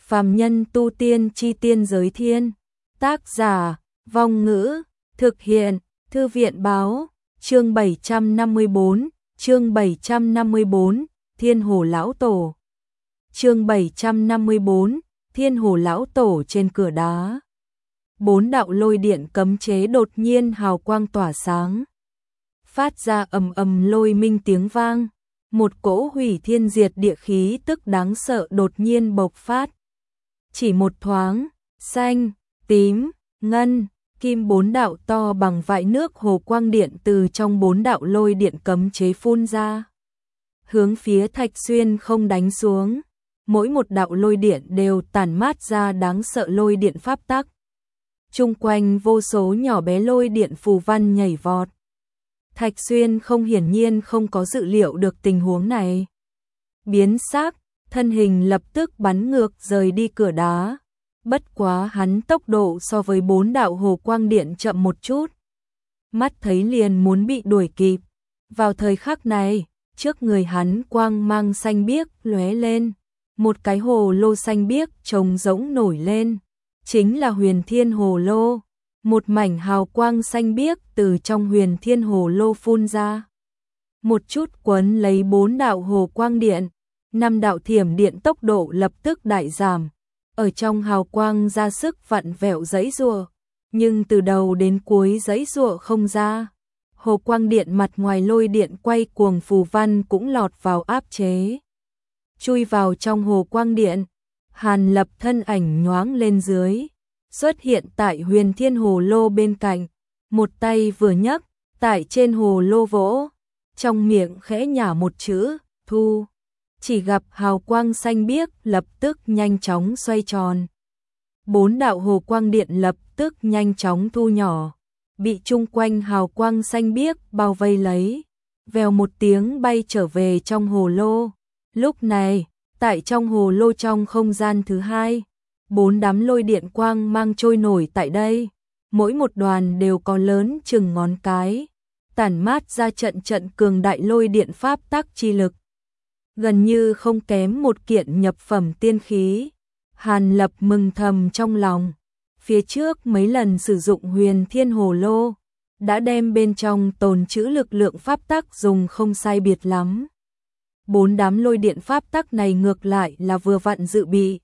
Phàm nhân tu tiên chi tiên giới thiên. Tác giả, Vong Ngữ, thực hiện, Thư viện Báo, chương 754, chương 754, Thiên Hồ Lão Tổ. Chương 754, Thiên Hồ Lão Tổ. Trên cửa đá, 4 đạo lôi điện cấm chế đột nhiên hào quang tỏa sáng, phát ra ầm ầm lôi minh tiếng vang. Một cỗ hủy thiên diệt địa khí tức đáng sợ đột nhiên bộc phát. Chỉ một thoáng, xanh, tím, ngân, kim 4 đạo to bằng vại nước hồ quang điện từ trong 4 đạo lôi điện cấm chế phun ra, hướng phía Thạch Xuyên không đánh xuống. Mỗi một đạo lôi điện đều tản mát ra đáng sợ lôi điện pháp tắc. Chung quanh vô số nhỏ bé lôi điện phù văn nhảy vọt. Thạch Xuyên hiển nhiên không có dự liệu được tình huống này. Biến sắc, thân hình lập tức bắn ngược rời đi cửa đá. Bất quá hắn tốc độ so với 4 đạo hồ quang điện chậm một chút. Mắt thấy liền muốn bị đuổi kịp. Vào thời khắc này, trước người hắn quang mang xanh biếc lóe lên. Một cái hồ lô xanh biếc trống rỗng nổi lên. Chính là Huyền Thiên Hồ Lô. Một mảnh hào quang xanh biếc từ trong Huyền Thiên Hồ Lô phun ra. Một chút quấn lấy 4 đạo hồ quang điện. 5 đạo thiểm điện tốc độ lập tức đại giảm. Ở trong hào quang ra sức vặn vẹo giãy giụa, nhưng từ đầu đến cuối giãy giụa không ra. Hồ quang điện mặt ngoài lôi điện quay cuồng phù văn cũng lọt vào áp chế. Chui vào trong hồ quang điện, Hàn Lập thân ảnh nhoáng lên dưới, xuất hiện tại Huyền Thiên Hồ Lô bên cạnh, một tay vừa nhấc, tại trên hồ lô vỗ, trong miệng khẽ nhả một chữ, thu. Chỉ gặp hào quang xanh biếc lập tức nhanh chóng xoay tròn. 4 đạo hồ quang điện lập tức nhanh chóng thu nhỏ, bị chung quanh hào quang xanh biếc bao vây lấy, vèo một tiếng bay trở về trong hồ lô. Lúc này, tại trong hồ lô trong không gian thứ hai, 4 đám lôi điện quang mang trôi nổi tại đây, mỗi một đoàn đều có lớn chừng ngón cái, tản mát ra trận trận cường đại lôi điện pháp tắc chi lực. Gần như không kém một kiện nhập phẩm tiên khí. Hàn Lập mừng thầm trong lòng. Phía trước mấy lần sử dụng Huyền Thiên Hồ Lô, đã đem bên trong tồn trữ lực lượng pháp tắc dùng không sai biệt lắm. 4 đám lôi điện pháp tắc này ngược lại là vừa vặn dự bị.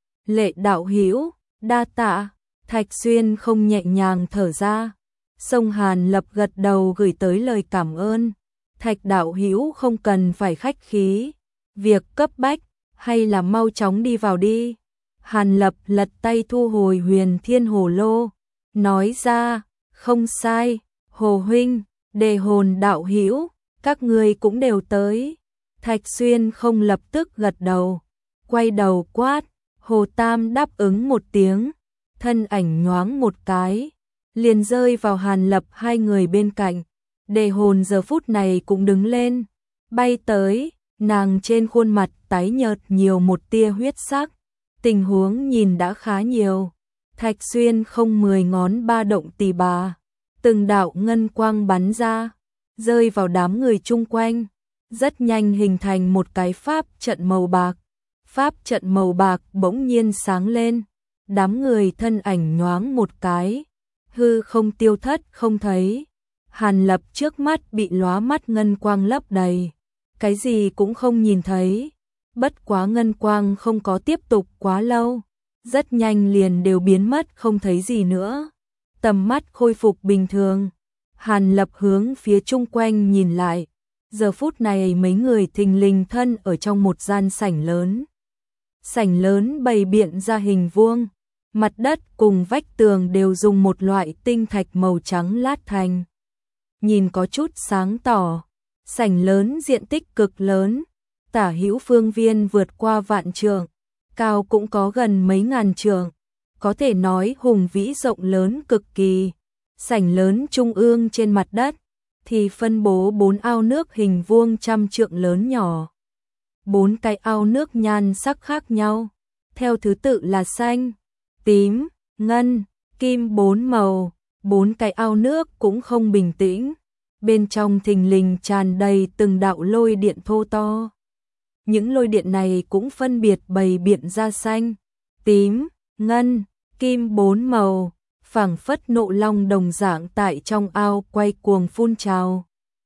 Lệ đạo hữu, đa tạ. Thạch Xuyên không nhẹ nhàng thở ra. Song Hàn Lập gật đầu gửi tới lời cảm ơn. Thạch đạo hữu không cần phải khách khí. Việc cấp bách, hay là mau chóng đi vào đi. Hàn Lập lật tay thu hồi Huyền Thiên Hồ Lô, nói ra, không sai, Hồ huynh, Đề Hồn đạo hữu, các ngươi cũng đều tới. Thạch Xuyên không lập tức gật đầu, quay đầu quát, Hồ Tam đáp ứng một tiếng, thân ảnh nhoáng một cái, liền rơi vào Hàn Lập hai người bên cạnh. Đề Hồn giờ phút này cũng đứng lên, bay tới. Nàng trên khuôn mặt tái nhợt nhiều một tia huyết sắc, tình huống nhìn đã khá nhiều. Thạch Xuyên không 10 ngón ba động tỳ bà, từng đạo ngân quang bắn ra, rơi vào đám người chung quanh, rất nhanh hình thành một cái pháp trận màu bạc. Pháp trận màu bạc bỗng nhiên sáng lên, đám người thân ảnh nhoáng một cái, hư không tiêu thất không thấy. Hàn Lập trước mắt bị lóa mắt ngân quang lấp đầy. Cái gì cũng không nhìn thấy, bất quá ngân quang không có tiếp tục quá lâu, rất nhanh liền đều biến mất không thấy gì nữa. Tầm mắt khôi phục bình thường, Hàn Lập hướng phía chung quanh nhìn lại, giờ phút này mấy người thình lình thân ở trong một gian sảnh lớn. Sảnh lớn bày biện ra hình vuông, mặt đất cùng vách tường đều dùng một loại tinh thạch màu trắng lát thành. Nhìn có chút sáng tỏ. Sảnh lớn diện tích cực lớn, tả hữu phương viên vượt qua vạn trượng, cao cũng có gần mấy ngàn trượng, có thể nói hùng vĩ rộng lớn cực kỳ. Sảnh lớn trung ương trên mặt đất thì phân bố 4 ao nước hình vuông trăm trượng lớn nhỏ. 4 cái ao nước nhan sắc khác nhau, theo thứ tự là xanh, tím, ngân, kim 4 màu. 4 cái ao nước cũng không bình tĩnh. Bên trong thình lình tràn đầy từng đạo lôi điện thô to. Những lôi điện này cũng phân biệt bày biện ra xanh, tím, ngân, kim bốn màu, phảng phất nộ long đồng dạng tại trong ao quay cuồng phun trào.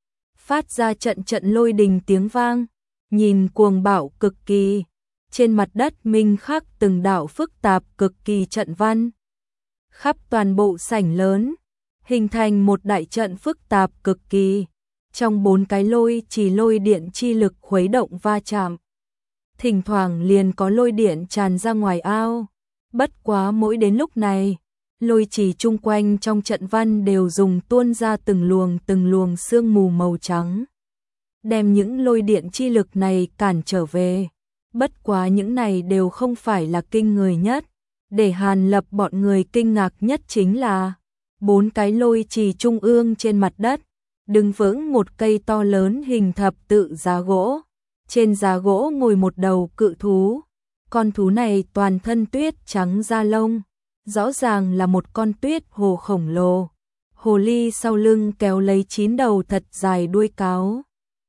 Phát ra trận trận lôi đình tiếng vang, nhìn cuồng bạo cực kỳ. Trên mặt đất minh khắc từng đạo phức tạp cực kỳ trận văn. Khắp toàn bộ sảnh lớn, hình thành một đại trận phức tạp cực kỳ. Trong 4 cái lôi chỉ lôi điện chi lực khuấy động va chạm. Thỉnh thoảng liền có lôi điện tràn ra ngoài ao. Bất quá mỗi đến lúc này, lôi chỉ chung quanh trong trận văn đều dùng tuôn ra từng luồng sương mù màu trắng. Đem những lôi điện chi lực này cản trở về. Bất quá những này đều không phải là kinh người nhất. Để Hàn Lập bọn người kinh ngạc nhất chính là 4 cái lôi chỉ trung ương trên mặt đất. Đứng vững một cây to lớn hình thập tự giá gỗ. Trên giá gỗ ngồi một đầu cự thú. Con thú này toàn thân tuyết trắng da lông. Rõ ràng là một con tuyết hồ khổng lồ. Hồ ly sau lưng kéo lấy 9 đầu thật dài đuôi cáo.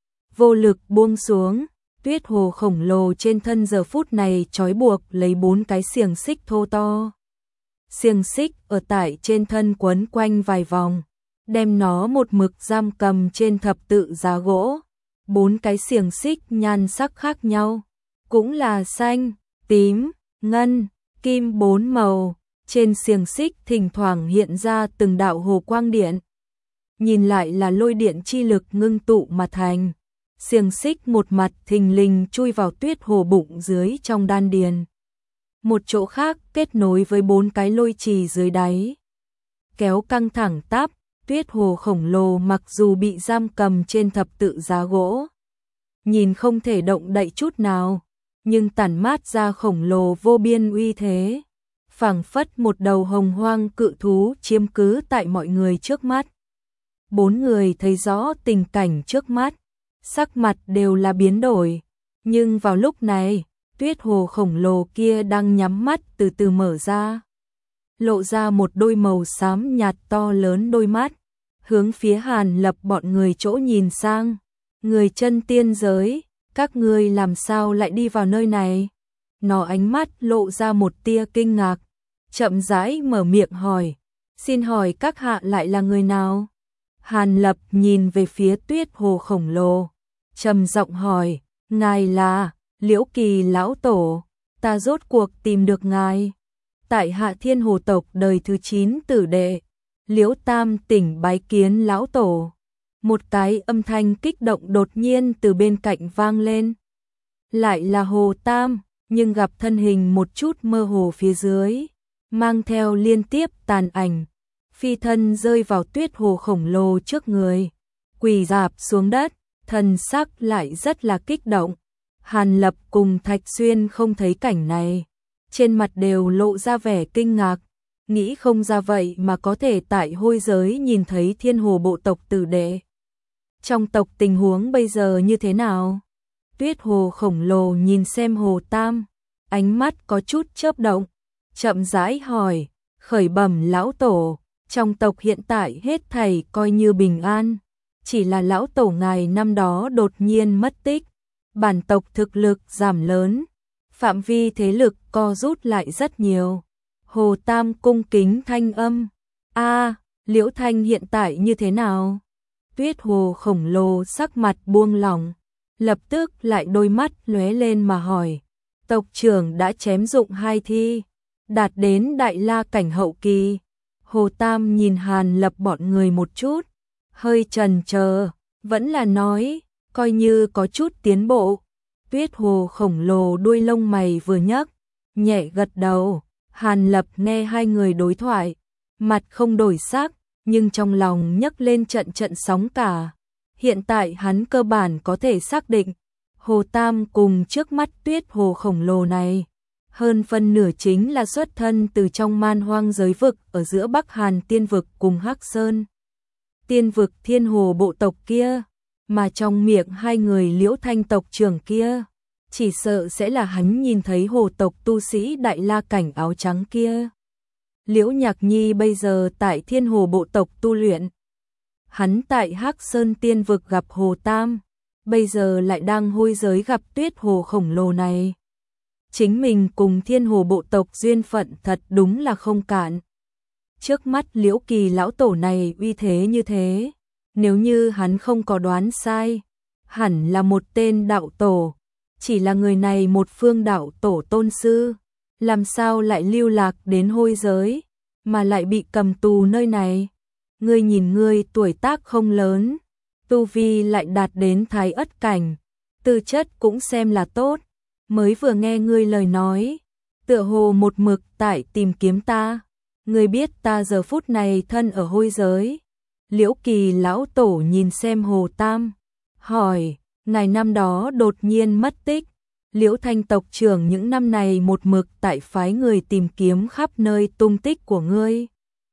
Vô lực buông xuống, tuyết hồ khổng lồ trên thân giờ phút này trói buộc lấy 4 cái xiềng xích thô to. Xiềng xích ở tại trên thân quấn quanh vài vòng, đem nó một mực giam cầm trên thập tự giá gỗ. 4 cái xiềng xích nhan sắc khác nhau, cũng là xanh, tím, ngân, kim 4 màu. Trên xiềng xích thỉnh thoảng hiện ra từng đạo hồ quang điện. Nhìn lại là lôi điện chi lực ngưng tụ mà thành. Xiềng xích một mặt thình lình chui vào tuyết hồ bụng dưới trong đan điền. Một chỗ khác kết nối với 4 cái lôi trì dưới đáy. Kéo căng thẳng tắp, tuyết hồ khổng lồ mặc dù bị giam cầm trên thập tự giá gỗ. Nhìn không thể động đậy chút nào, nhưng tản mát ra khổng lồ vô biên uy thế. Phảng phất một đầu hồng hoang cự thú chiếm cứ tại mọi người trước mắt. 4 người thấy rõ tình cảnh trước mắt, sắc mặt đều là biến đổi. Nhưng vào lúc này, tuyết hồ khổng lồ kia đang nhắm mắt từ từ mở ra. Lộ ra một đôi màu xám nhạt to lớn đôi mắt, hướng phía Hàn Lập bọn người chỗ nhìn sang. Người chân tiên giới, các ngươi làm sao lại đi vào nơi này? Nó ánh mắt lộ ra một tia kinh ngạc, chậm rãi mở miệng hỏi, xin hỏi các hạ lại là người nào? Hàn Lập nhìn về phía tuyết hồ khổng lồ, trầm giọng hỏi, ngài là Liễu Kỳ lão tổ, ta rốt cuộc tìm được ngài. Tại Hạ Thiên Hồ tộc đời thứ 9 tử đệ, Liễu Tam tỉnh bái kiến lão tổ. Một cái âm thanh kích động đột nhiên từ bên cạnh vang lên. Lại là Hồ Tam, nhưng gặp thân hình một chút mơ hồ phía dưới, mang theo liên tiếp tàn ảnh, phi thân rơi vào tuyết hồ khổng lồ trước người, quỳ rạp xuống đất, thần sắc lại rất là kích động. Hàn Lập cùng Thạch Xuyên không thấy cảnh này, trên mặt đều lộ ra vẻ kinh ngạc, nghĩ không ra vậy mà có thể tại hôi giới nhìn thấy thiên hồ bộ tộc tử đệ. Trong tộc tình huống bây giờ như thế nào? Tuyết hồ khổng lồ nhìn xem Hồ Tam, ánh mắt có chút chớp động, chậm rãi hỏi, khởi bẩm lão tổ, trong tộc hiện tại hết thảy coi như bình an, chỉ là lão tổ ngài năm đó đột nhiên mất tích, bản tộc thực lực giảm lớn, phạm vi thế lực co rút lại rất nhiều. Hồ Tam cung kính thanh âm, Liễu Thanh hiện tại như thế nào? Tuyết hồ khổng lồ sắc mặt buông lỏng, lập tức lại đôi mắt lóe lên mà hỏi, tộc trưởng đã chém dụng 2 thi, đạt đến đại la cảnh hậu kỳ. Hồ Tam nhìn Hàn Lập bọn người một chút, hơi chần chờ, vẫn là nói, coi như có chút tiến bộ. Tuyết hồ khổng lồ đuôi lông mày vừa nhấc, nhẹ gật đầu. Hàn Lập nghe hai người đối thoại, mặt không đổi sắc, nhưng trong lòng nhấc lên trận trận sóng cả. Hiện tại hắn cơ bản có thể xác định, Hồ Tam cùng trước mắt tuyết hồ khổng lồ này, hơn phân nửa chính là xuất thân từ trong man hoang giới vực ở giữa Bắc Hàn tiên vực cùng Hắc Sơn tiên vực thiên hồ bộ tộc kia, mà trong miệng hai người Liễu Thanh tộc trưởng kia, chỉ sợ sẽ là hắn nhìn thấy hồ tộc tu sĩ đại la cảnh áo trắng kia. Liễu Nhạc Nhi bây giờ tại thiên hồ bộ tộc tu luyện, hắn tại Hắc Sơn tiên vực gặp Hồ Tam, bây giờ lại đang hôi giới gặp tuyết hồ khổng lồ này. chính mình cùng Thiên Hồ bộ tộc duyên phận thật đúng là không cạn. Trước mắt Liễu Kỳ lão tổ này uy thế như thế, nếu như hắn không có đoán sai, hẳn là một tên đạo tổ, chỉ là người này một phương đạo tổ tôn sư, làm sao lại lưu lạc đến hôi giới, mà lại bị cầm tù nơi này. Ngươi nhìn ngươi tuổi tác không lớn, tu vi lại đạt đến thái ất cảnh, tư chất cũng xem là tốt, mới vừa nghe ngươi lời nói, tựa hồ một mực tại tìm kiếm ta, ngươi biết ta giờ phút này thân ở hôi giới. Liễu Kỳ lão tổ nhìn xem Hồ Tam, hỏi, ngài năm đó đột nhiên mất tích, Liễu Thanh tộc trưởng những năm này một mực tại phái người tìm kiếm khắp nơi tung tích của ngươi.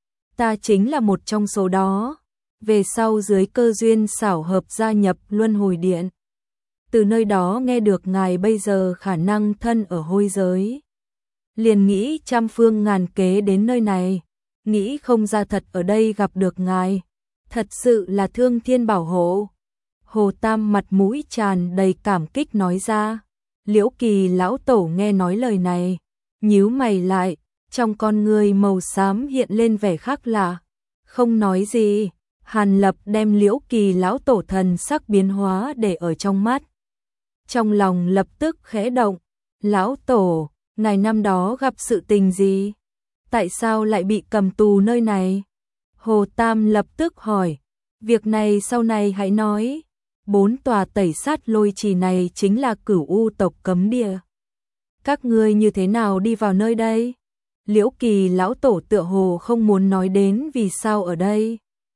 Ta chính là một trong số đó, về sau dưới cơ duyên xảo hợp gia nhập Luân Hồi Điện. Từ nơi đó nghe được ngài bây giờ khả năng thân ở hôi giới. Liền nghĩ trăm phương ngàn kế đến nơi này, nghĩ không ra thật ở đây gặp được ngài. Thật sự là thương thiên bảo hộ. Hồ Tam mặt mũi tràn đầy cảm kích nói ra. Liễu Kỳ lão tổ nghe nói lời này, nhíu mày lại, trong con người màu xám hiện lên vẻ khác lạ. Không nói gì, Hàn Lập đem Liễu Kỳ lão tổ thần sắc biến hóa để ở trong mắt. Trong lòng lập tức khẽ động, lão tổ, ngài năm đó gặp sự tình gì? Tại sao lại bị cầm tù nơi này? Hồ Tam lập tức hỏi, việc này sau này hãy nói. 4 tòa tẩy sát lôi trì này chính là Cửu U tộc cấm địa. Các ngươi như thế nào đi vào nơi đây? Liễu Kỳ lão tổ tựa hồ không muốn nói đến vì sao ở đây.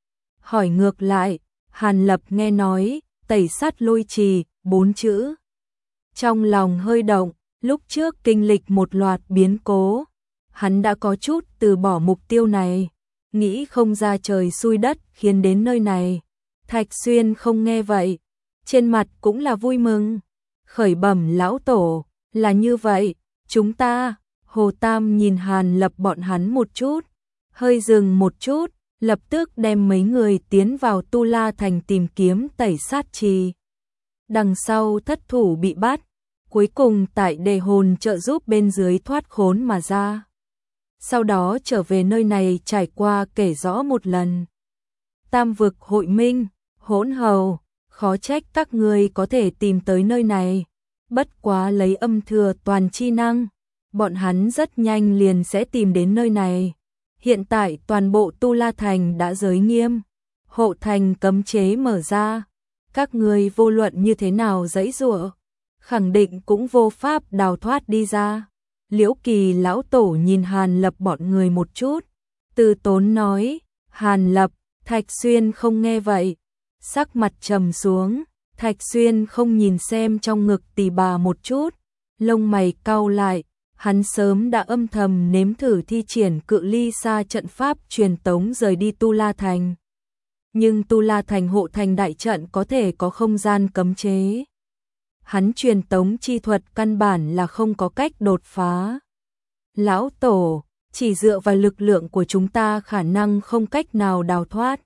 Hỏi ngược lại, Hàn Lập nghe nói, tẩy sát lôi trì, 4 chữ. Trong lòng hơi động, lúc trước kinh lịch một loạt biến cố, hắn đã có chút từ bỏ mục tiêu này, nghĩ không ra trời xui đất khiến đến nơi này. Thạch Xuyên không nghe vậy, trên mặt cũng là vui mừng. Khởi bẩm lão tổ, là như vậy, chúng ta, Hồ Tam nhìn Hàn Lập bọn hắn một chút, hơi dừng một chút, lập tức đem mấy người tiến vào Tu La Thành tìm kiếm tẩy sát trì. Đằng sau thất thủ bị bắt, cuối cùng tại đề hồn trợ giúp bên dưới thoát khốn mà ra. Sau đó trở về nơi này trải qua kể rõ một lần. Tam vực hội minh, hỗn hầu, khó trách các ngươi có thể tìm tới nơi này. Bất quá lấy âm thừa toàn chi năng, bọn hắn rất nhanh liền sẽ tìm đến nơi này. Hiện tại toàn bộ Tu La Thành đã giới nghiêm, hộ thành cấm chế mở ra. Các ngươi vô luận như thế nào giãy giụa, khẳng định cũng vô pháp đào thoát đi ra. Liễu Kỳ lão tổ nhìn Hàn Lập bọn người một chút, từ tốn nói, Hàn Lập, Thạch Xuyên không nghe vậy, sắc mặt trầm xuống. Thạch Xuyên không nhìn xem trong ngực tỷ bà một chút, lông mày cau lại, hắn sớm đã âm thầm nếm thử thi triển cự ly xa trận pháp truyền tống rời đi Tu La Thành. Nhưng Tu La Thành hộ thành đại trận có thể có không gian cấm chế. Hắn truyền tống chi thuật căn bản là không có cách đột phá. Lão tổ, chỉ dựa vào lực lượng của chúng ta khả năng không cách nào đào thoát.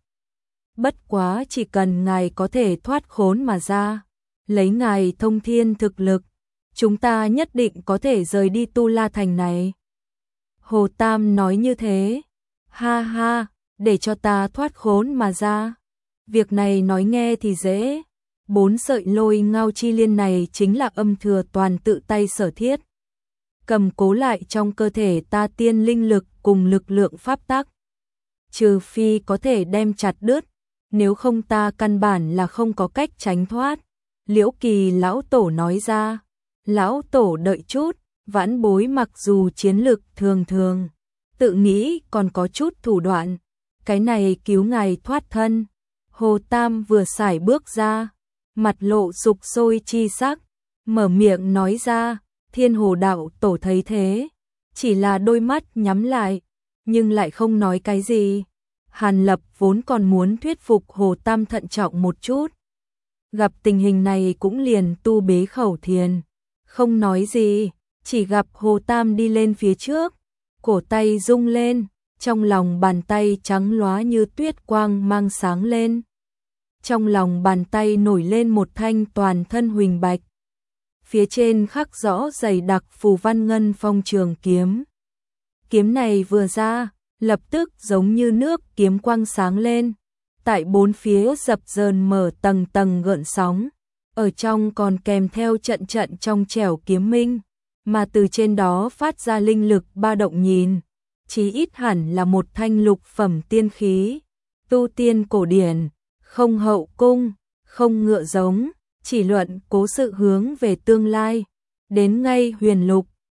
Bất quá chỉ cần ngài có thể thoát khốn mà ra, lấy ngài thông thiên thực lực, chúng ta nhất định có thể rời đi Tu La Thành này. Hồ Tam nói như thế, ha ha, để cho ta thoát khốn mà ra. Việc này nói nghe thì dễ, 4 sợi lôi ngao chi liên này chính là âm thừa toàn tự tay sở thiết. Cầm cố lại trong cơ thể ta tiên linh lực cùng lực lượng pháp tắc. Trừ phi có thể đem chặt đứt, nếu không ta căn bản là không có cách tránh thoát. Liễu Kỳ lão tổ nói ra, lão tổ đợi chút, vãn bối mặc dù chiến lực thường thường, tự nghĩ còn có chút thủ đoạn, cái này cứu ngài thoát thân. Hồ Tam vừa sải bước ra, mặt lộ sục sôi chi sắc, mở miệng nói ra, Thiên Hồ đạo tổ thấy thế, chỉ là đôi mắt nhắm lại, nhưng lại không nói cái gì. Hàn Lập vốn còn muốn thuyết phục Hồ Tam thận trọng một chút, gặp tình hình này cũng liền tu bế khẩu thiền, không nói gì, chỉ gặp Hồ Tam đi lên phía trước, cổ tay rung lên, trong lòng bàn tay trắng lóa như tuyết quang mang sáng lên. Trong lòng bàn tay nổi lên một thanh toàn thân huỳnh bạch, phía trên khắc rõ dày đặc phù văn ngân phong trường kiếm. Kiếm này vừa ra, lập tức giống như nước kiếm quang sáng lên, tại bốn phía dập dờn mở tầng tầng gợn sóng, ở trong còn kèm theo trận trận trong trẻo kiếm minh, mà từ trên đó phát ra linh lực ba động nhìn, chí ít hẳn là một thanh lục phẩm tiên khí, tu tiên cổ điển, không hậu cung, không ngựa giống, chỉ luận cố sự hướng về tương lai, đến ngay huyền lục,